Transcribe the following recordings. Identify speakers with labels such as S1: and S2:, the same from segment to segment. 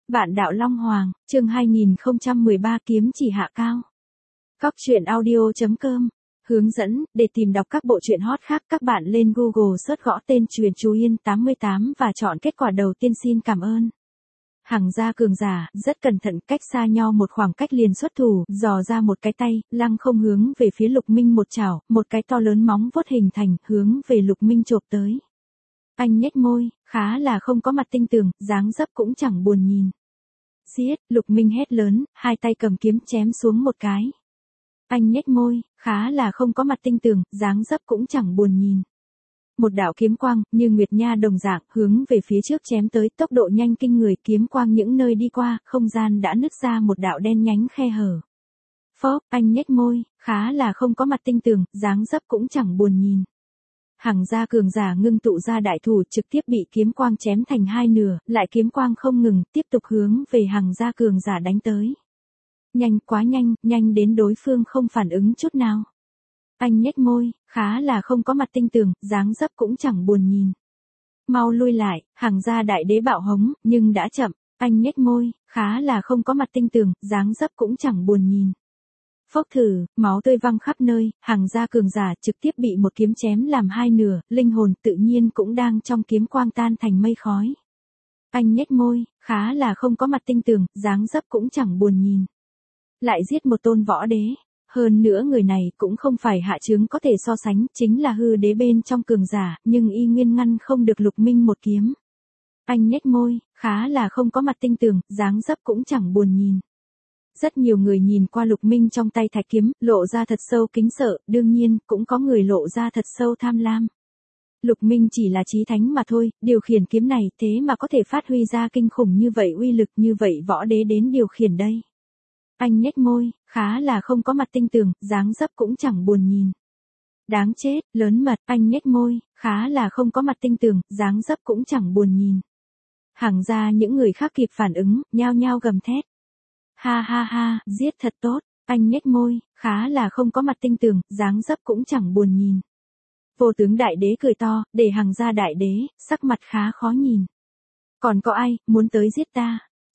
S1: Vạn đạo Long Hoàng, chương 2013 kiếm chỉ Hạ Cao. Cóc truyện audio.com. Hướng dẫn, để tìm đọc các bộ truyện hot khác các bạn lên Google search gõ tên Truyện Chú Yên 88 và chọn kết quả đầu tiên xin cảm ơn. Hằng gia cường giả, rất cẩn thận cách xa nhau một khoảng cách liền xuất thủ, dò ra một cái tay, lăng không hướng về phía Lục Minh một chảo, một cái to lớn móng vuốt hình thành, hướng về Lục Minh chộp tới. Anh nhếch môi, khá là không có mặt tinh tường, dáng dấp cũng chẳng buồn nhìn. Giết, Lục Minh hét lớn, hai tay cầm kiếm chém xuống một cái. Anh nhếch môi, khá là không có mặt tinh tường, dáng dấp cũng chẳng buồn nhìn. Một đạo kiếm quang, như nguyệt nha đồng dạng, hướng về phía trước chém tới, tốc độ nhanh kinh người, kiếm quang những nơi đi qua, không gian đã nứt ra một đạo đen nhánh khe hở. Phốc, anh nhếch môi, khá là không có mặt tinh tường, dáng dấp cũng chẳng buồn nhìn. Hằng gia cường giả ngưng tụ ra đại thủ trực tiếp bị kiếm quang chém thành hai nửa, lại kiếm quang không ngừng, tiếp tục hướng về Hằng gia cường giả đánh tới. Nhanh quá nhanh, nhanh đến đối phương không phản ứng chút nào. Anh nhếch môi, khá là không có mặt tinh tường, dáng dấp cũng chẳng buồn nhìn. Mau lui lại, Hằng gia đại đế bạo hống, nhưng đã chậm, anh nhếch môi, khá là không có mặt tinh tường, dáng dấp cũng chẳng buồn nhìn. Phốc thử, máu tươi văng khắp nơi, Hằng gia cường giả trực tiếp bị một kiếm chém làm hai nửa, linh hồn tự nhiên cũng đang trong kiếm quang tan thành mây khói. Anh nhếch môi, khá là không có mặt tinh tường, dáng dấp cũng chẳng buồn nhìn. Lại giết một tôn võ đế, hơn nữa người này cũng không phải hạ chướng có thể so sánh, chính là hư đế bên trong cường giả, nhưng y nguyên ngăn không được Lục Minh một kiếm. Anh nhếch môi, khá là không có mặt tinh tường, dáng dấp cũng chẳng buồn nhìn. Rất nhiều người nhìn qua Lục Minh trong tay thạch kiếm, lộ ra thật sâu kính sợ, đương nhiên, cũng có người lộ ra thật sâu tham lam. Lục Minh chỉ là chí thánh mà thôi, điều khiển kiếm này thế mà có thể phát huy ra kinh khủng như vậy uy lực như vậy võ đế đến điều khiển đây. Anh nhếch môi, khá là không có mặt tinh tường, dáng dấp cũng chẳng buồn nhìn. Đáng chết, lớn mật, anh nhếch môi, khá là không có mặt tinh tường, dáng dấp cũng chẳng buồn nhìn. Hằng gia những người khác kịp phản ứng, nhao nhao gầm thét. Ha ha ha, giết thật tốt, anh nhếch môi, khá là không có mặt tinh tường, dáng dấp cũng chẳng buồn nhìn. Vô tướng đại đế cười to, để Hằng gia đại đế, sắc mặt khá khó nhìn. Còn có ai, muốn tới giết ta?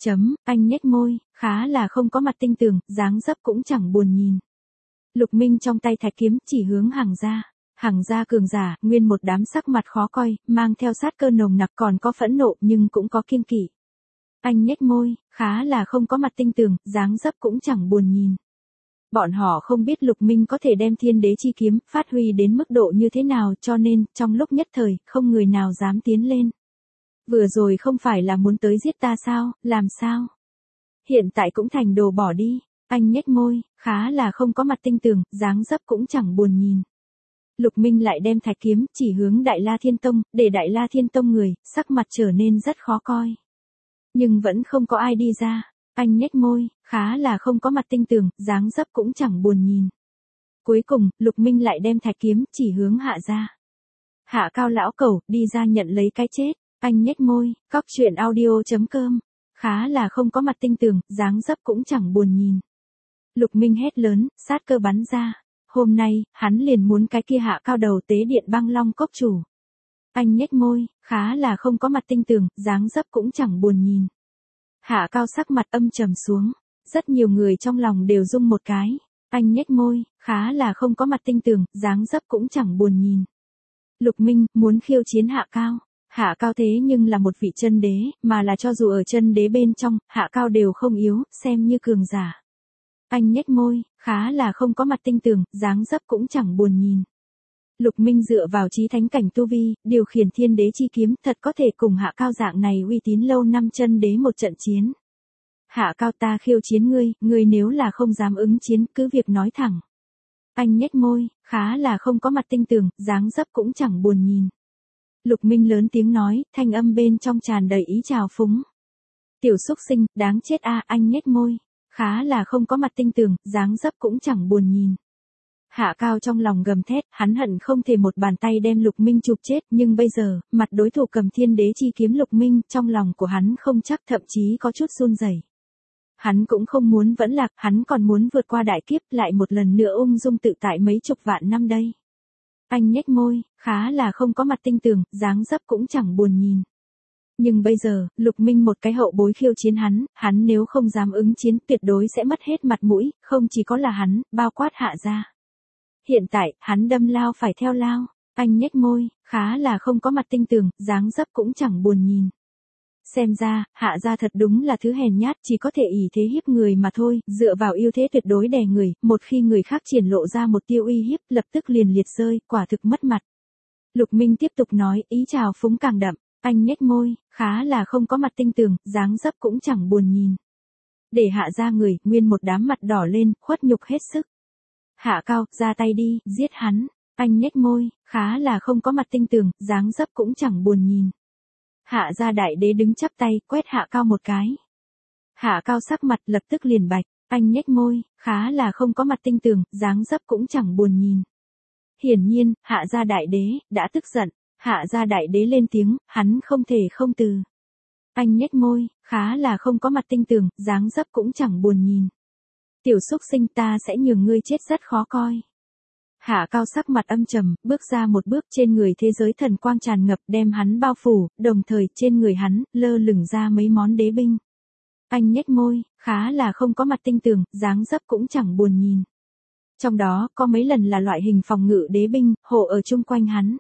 S1: Anh nhếch môi, khá là không có mặt tinh tường, dáng dấp cũng chẳng buồn nhìn. Lục Minh trong tay thạch kiếm chỉ hướng Hằng gia cường giả, nguyên một đám sắc mặt khó coi, mang theo sát cơ nồng nặc còn có phẫn nộ nhưng cũng có kiêng kỵ. Anh nhếch môi, khá là không có mặt tinh tường, dáng dấp cũng chẳng buồn nhìn. Bọn họ không biết Lục Minh có thể đem thiên đế chi kiếm phát huy đến mức độ như thế nào cho nên, trong lúc nhất thời, không người nào dám tiến lên. Vừa rồi không phải là muốn tới giết ta sao, làm sao? Hiện tại cũng thành đồ bỏ đi, anh nhếch môi, khá là không có mặt tinh tường, dáng dấp cũng chẳng buồn nhìn. Lục Minh lại đem thạch kiếm chỉ hướng Đại La Thiên Tông, để Đại La Thiên Tông người, sắc mặt trở nên rất khó coi. Nhưng vẫn không có ai đi ra, anh nhếch môi, khá là không có mặt tinh tường, dáng dấp cũng chẳng buồn nhìn. Cuối cùng, Lục Minh lại đem thạch kiếm chỉ hướng Hạ gia. Hạ Cao lão cẩu, đi ra nhận lấy cái chết. Anh nhếch môi, cóc truyện audio.com. Khá là không có mặt tinh tường, dáng dấp cũng chẳng buồn nhìn. Lục Minh hét lớn, sát cơ bắn ra. Hôm nay, hắn liền muốn cái kia Hạ Cao đầu tế điện băng long cốc chủ. Anh nhếch môi, khá là không có mặt tinh tường, dáng dấp cũng chẳng buồn nhìn. Hạ Cao sắc mặt âm trầm xuống. Rất nhiều người trong lòng đều rung một cái. Anh nhếch môi, khá là không có mặt tinh tường, dáng dấp cũng chẳng buồn nhìn. Lục Minh, muốn khiêu chiến Hạ Cao. Hạ Cao thế nhưng là một vị chân đế, mà là cho dù ở chân đế bên trong, Hạ Cao đều không yếu, xem như cường giả. Anh nhếch môi, khá là không có mặt tinh tường, dáng dấp cũng chẳng buồn nhìn. Lục Minh dựa vào chí thánh cảnh tu vi, điều khiển thiên đế chi kiếm, thật có thể cùng Hạ Cao dạng này uy tín lâu năm chân đế một trận chiến. Hạ Cao ta khiêu chiến ngươi nếu là không dám ứng chiến, cứ việc nói thẳng. Anh nhếch môi, khá là không có mặt tinh tường, dáng dấp cũng chẳng buồn nhìn. Lục Minh lớn tiếng nói, thanh âm bên trong tràn đầy ý trào phúng. Tiểu xúc sinh, đáng chết a, anh nhếch môi. Khá là không có mặt tinh tường, dáng dấp cũng chẳng buồn nhìn. Hạ Cao trong lòng gầm thét, hắn hận không thể một bàn tay đem Lục Minh chụp chết, nhưng bây giờ, mặt đối thủ cầm thiên đế chi kiếm Lục Minh, trong lòng của hắn không chắc thậm chí có chút run rẩy. Hắn cũng không muốn vẫn lạc, hắn còn muốn vượt qua đại kiếp, lại một lần nữa ung dung tự tại mấy chục vạn năm đây. Anh nhếch môi, khá là không có mặt tinh tường, dáng dấp cũng chẳng buồn nhìn. Nhưng bây giờ, Lục Minh một cái hậu bối khiêu chiến hắn nếu không dám ứng chiến tuyệt đối sẽ mất hết mặt mũi, không chỉ có là hắn, bao quát Hạ gia. Hiện tại, hắn đâm lao phải theo lao, anh nhếch môi, khá là không có mặt tinh tường, dáng dấp cũng chẳng buồn nhìn. Xem ra, Hạ gia thật đúng là thứ hèn nhát, chỉ có thể ỷ thế hiếp người mà thôi, dựa vào ưu thế tuyệt đối đè người, một khi người khác triển lộ ra một tia uy hiếp, lập tức liền liệt rơi, quả thực mất mặt. Lục Minh tiếp tục nói, ý chào phúng càng đậm, anh nhếch môi, khá là không có mặt tinh tường, dáng dấp cũng chẳng buồn nhìn. Để Hạ gia người, nguyên một đám mặt đỏ lên, khuất nhục hết sức. Hạ Cao, ra tay đi, giết hắn, anh nhếch môi, khá là không có mặt tinh tường, dáng dấp cũng chẳng buồn nhìn. Hạ gia đại đế đứng chắp tay, quét Hạ Cao một cái. Hạ Cao sắc mặt lập tức liền bạch, anh nhếch môi, khá là không có mặt tinh tường, dáng dấp cũng chẳng buồn nhìn. Hiển nhiên, Hạ gia đại đế, đã tức giận, Hạ gia đại đế lên tiếng, hắn không thể không từ. Anh nhếch môi, khá là không có mặt tinh tường, dáng dấp cũng chẳng buồn nhìn. Tiểu xúc sinh ta sẽ nhường ngươi chết rất khó coi. Hạ Cao sắc mặt âm trầm, bước ra một bước trên người thế giới thần quang tràn ngập đem hắn bao phủ, đồng thời trên người hắn, lơ lửng ra mấy món đế binh. Anh nhếch môi, khá là không có mặt tinh tường, dáng dấp cũng chẳng buồn nhìn. Trong đó, có mấy lần là loại hình phòng ngự đế binh, hộ ở chung quanh hắn.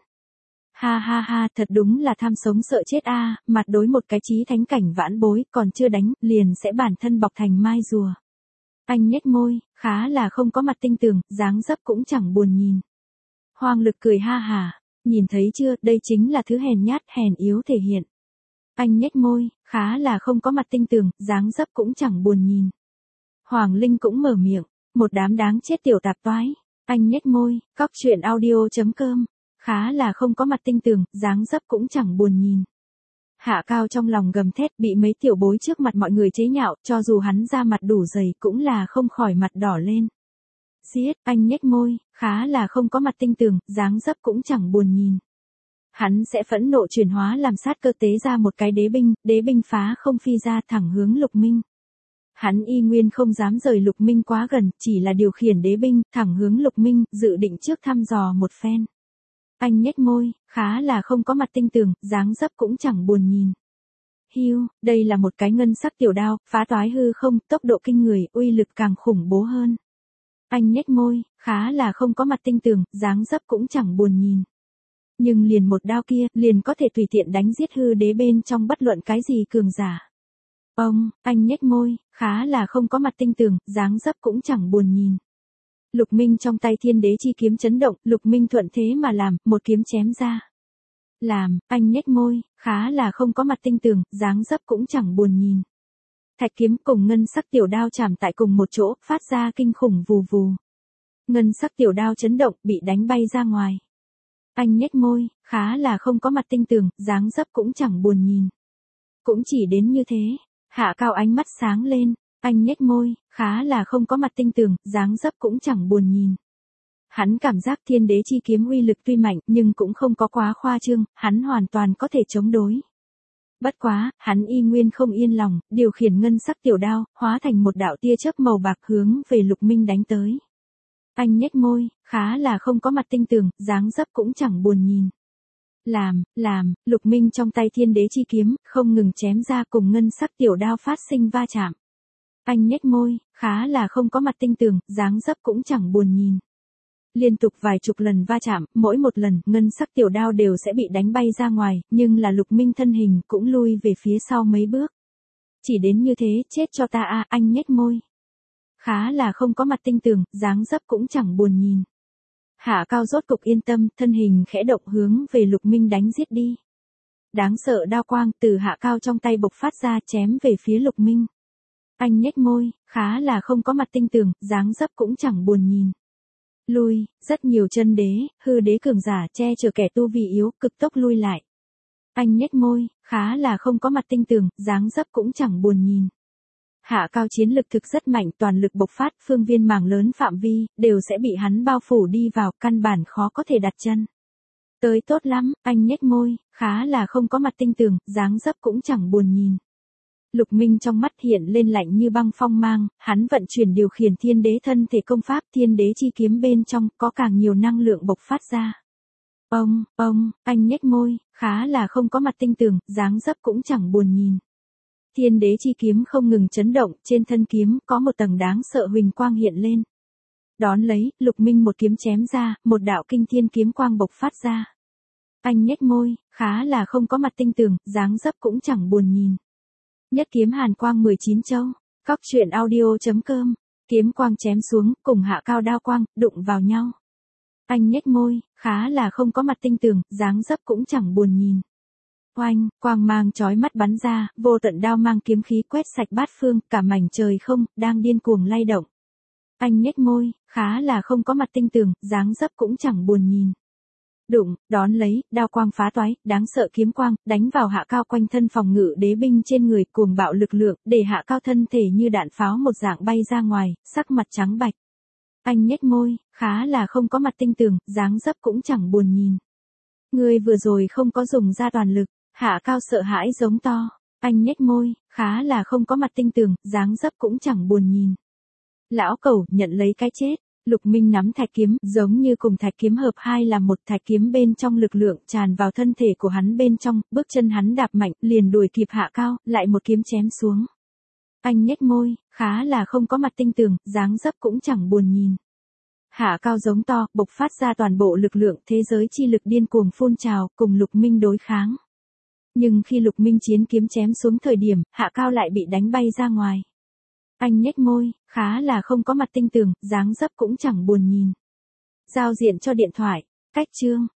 S1: Ha ha ha, thật đúng là tham sống sợ chết a, mặt đối một cái chí thánh cảnh vãn bối, còn chưa đánh, liền sẽ bản thân bọc thành mai rùa. Anh nhếch môi, khá là không có mặt tinh tường, dáng dấp cũng chẳng buồn nhìn. Hoang Lực cười ha hả, nhìn thấy chưa, đây chính là thứ hèn nhát, hèn yếu thể hiện. Anh nhếch môi, khá là không có mặt tinh tường, dáng dấp cũng chẳng buồn nhìn. Hoàng Linh cũng mở miệng, một đám đáng chết tiểu tạp toái. Anh nhếch môi, cóc truyện audio.com, khá là không có mặt tinh tường, dáng dấp cũng chẳng buồn nhìn. Hạ Cao trong lòng gầm thét, bị mấy tiểu bối trước mặt mọi người chế nhạo, cho dù hắn ra mặt đủ dày cũng là không khỏi mặt đỏ lên. Giết, anh nhếch môi, khá là không có mặt tinh tường, dáng dấp cũng chẳng buồn nhìn. Hắn sẽ phẫn nộ chuyển hóa làm sát cơ tế ra một cái đế binh phá không phi ra thẳng hướng Lục Minh. Hắn y nguyên không dám rời Lục Minh quá gần, chỉ là điều khiển đế binh, thẳng hướng Lục Minh, dự định trước thăm dò một phen. Anh nhếch môi, khá là không có mặt tinh tường, dáng dấp cũng chẳng buồn nhìn. Hiu, đây là một cái ngân sắc tiểu đao, phá toái hư không, tốc độ kinh người, uy lực càng khủng bố hơn. Anh nhếch môi, khá là không có mặt tinh tường, dáng dấp cũng chẳng buồn nhìn. Nhưng liền một đao kia, liền có thể tùy tiện đánh giết hư đế bên trong bất luận cái gì cường giả. Anh nhếch môi, khá là không có mặt tinh tường, dáng dấp cũng chẳng buồn nhìn. Lục Minh trong tay thiên đế chi kiếm chấn động, Lục Minh thuận thế mà làm, một kiếm chém ra. Anh nhếch môi, khá là không có mặt tinh tường, dáng dấp cũng chẳng buồn nhìn. Thạch kiếm cùng ngân sắc tiểu đao chạm tại cùng một chỗ, phát ra kinh khủng vù vù. Ngân sắc tiểu đao chấn động, bị đánh bay ra ngoài. Anh nhếch môi, khá là không có mặt tinh tường, dáng dấp cũng chẳng buồn nhìn. Cũng chỉ đến như thế, Hạ Cao ánh mắt sáng lên, anh nhếch môi, khá là không có mặt tinh tường, dáng dấp cũng chẳng buồn nhìn. Hắn cảm giác thiên đế chi kiếm uy lực tuy mạnh nhưng cũng không có quá khoa trương, hắn hoàn toàn có thể chống đối. Bất quá, hắn y nguyên không yên lòng, điều khiển ngân sắc tiểu đao, hóa thành một đạo tia chớp màu bạc hướng về Lục Minh đánh tới. Anh nhếch môi, khá là không có mặt tinh tường, dáng dấp cũng chẳng buồn nhìn. Lục Minh trong tay thiên đế chi kiếm, không ngừng chém ra cùng ngân sắc tiểu đao phát sinh va chạm. Anh nhếch môi, khá là không có mặt tinh tường, dáng dấp cũng chẳng buồn nhìn. Liên tục vài chục lần va chạm, mỗi một lần, ngân sắc tiểu đao đều sẽ bị đánh bay ra ngoài, nhưng là Lục Minh thân hình cũng lui về phía sau mấy bước. Chỉ đến như thế, chết cho ta a, anh nhếch môi. Khá là không có mặt tinh tường, dáng dấp cũng chẳng buồn nhìn. Hạ Cao rốt cục yên tâm, thân hình khẽ động hướng về Lục Minh đánh giết đi. Đáng sợ đao quang từ Hạ Cao trong tay bộc phát ra chém về phía Lục Minh. Anh nhếch môi, khá là không có mặt tinh tường, dáng dấp cũng chẳng buồn nhìn. Lui, rất nhiều chân đế, hư đế cường giả che chở kẻ tu vi yếu, cực tốc lui lại. Anh nhếch môi, khá là không có mặt tinh tường, dáng dấp cũng chẳng buồn nhìn. Hạ Cao chiến lực thực rất mạnh, toàn lực bộc phát, phương viên mảng lớn phạm vi, đều sẽ bị hắn bao phủ đi vào, căn bản khó có thể đặt chân. Tới tốt lắm, anh nhếch môi, khá là không có mặt tinh tường, dáng dấp cũng chẳng buồn nhìn. Lục Minh trong mắt hiện lên lạnh như băng phong mang, hắn vận chuyển điều khiển thiên đế thân thể công pháp, thiên đế chi kiếm bên trong có càng nhiều năng lượng bộc phát ra. Anh nhếch môi, khá là không có mặt tinh tường, dáng dấp cũng chẳng buồn nhìn. Thiên đế chi kiếm không ngừng chấn động, trên thân kiếm có một tầng đáng sợ huỳnh quang hiện lên. Đón lấy, Lục Minh một kiếm chém ra, một đạo kinh thiên kiếm quang bộc phát ra. Anh nhếch môi, khá là không có mặt tinh tường, dáng dấp cũng chẳng buồn nhìn. Nhất kiếm hàn quang 19 châu. Cóc truyện audio.com. Kiếm quang chém xuống, cùng hạ cao đao quang, đụng vào nhau. Anh nhếch môi, khá là không có mặt tinh tường, dáng dấp cũng chẳng buồn nhìn. Oanh, quang mang chói mắt bắn ra, vô tận đao mang kiếm khí quét sạch bát phương, cả mảnh trời không, đang điên cuồng lay động. Anh nhếch môi, khá là không có mặt tinh tường, dáng dấp cũng chẳng buồn nhìn. Đụng, đón lấy, đao quang phá toái, đáng sợ kiếm quang, đánh vào hạ cao quanh thân phòng ngự đế binh trên người, cuồng bạo lực lượng, để hạ cao thân thể như đạn pháo một dạng bay ra ngoài, sắc mặt trắng bạch. Anh nhếch môi, khá là không có mặt tinh tường, dáng dấp cũng chẳng buồn nhìn. Ngươi vừa rồi không có dùng ra toàn lực, hạ cao sợ hãi giống to. Anh nhếch môi, khá là không có mặt tinh tường, dáng dấp cũng chẳng buồn nhìn. Lão cẩu, nhận lấy cái chết. Lục Minh nắm thạch kiếm, giống như cùng thạch kiếm hợp hai làm một, thạch kiếm bên trong lực lượng tràn vào thân thể của hắn bên trong, bước chân hắn đạp mạnh, liền đuổi kịp hạ cao, lại một kiếm chém xuống. Anh nhếch môi, khá là không có mặt tinh tường, dáng dấp cũng chẳng buồn nhìn. Hạ cao giống to, bộc phát ra toàn bộ lực lượng, thế giới chi lực điên cuồng phun trào, cùng Lục Minh đối kháng. Nhưng khi Lục Minh chiến kiếm chém xuống thời điểm, hạ cao lại bị đánh bay ra ngoài. Anh nhếch môi, khá là không có mặt tinh tường, dáng dấp cũng chẳng buồn nhìn. Giao diện cho điện thoại, cách chương.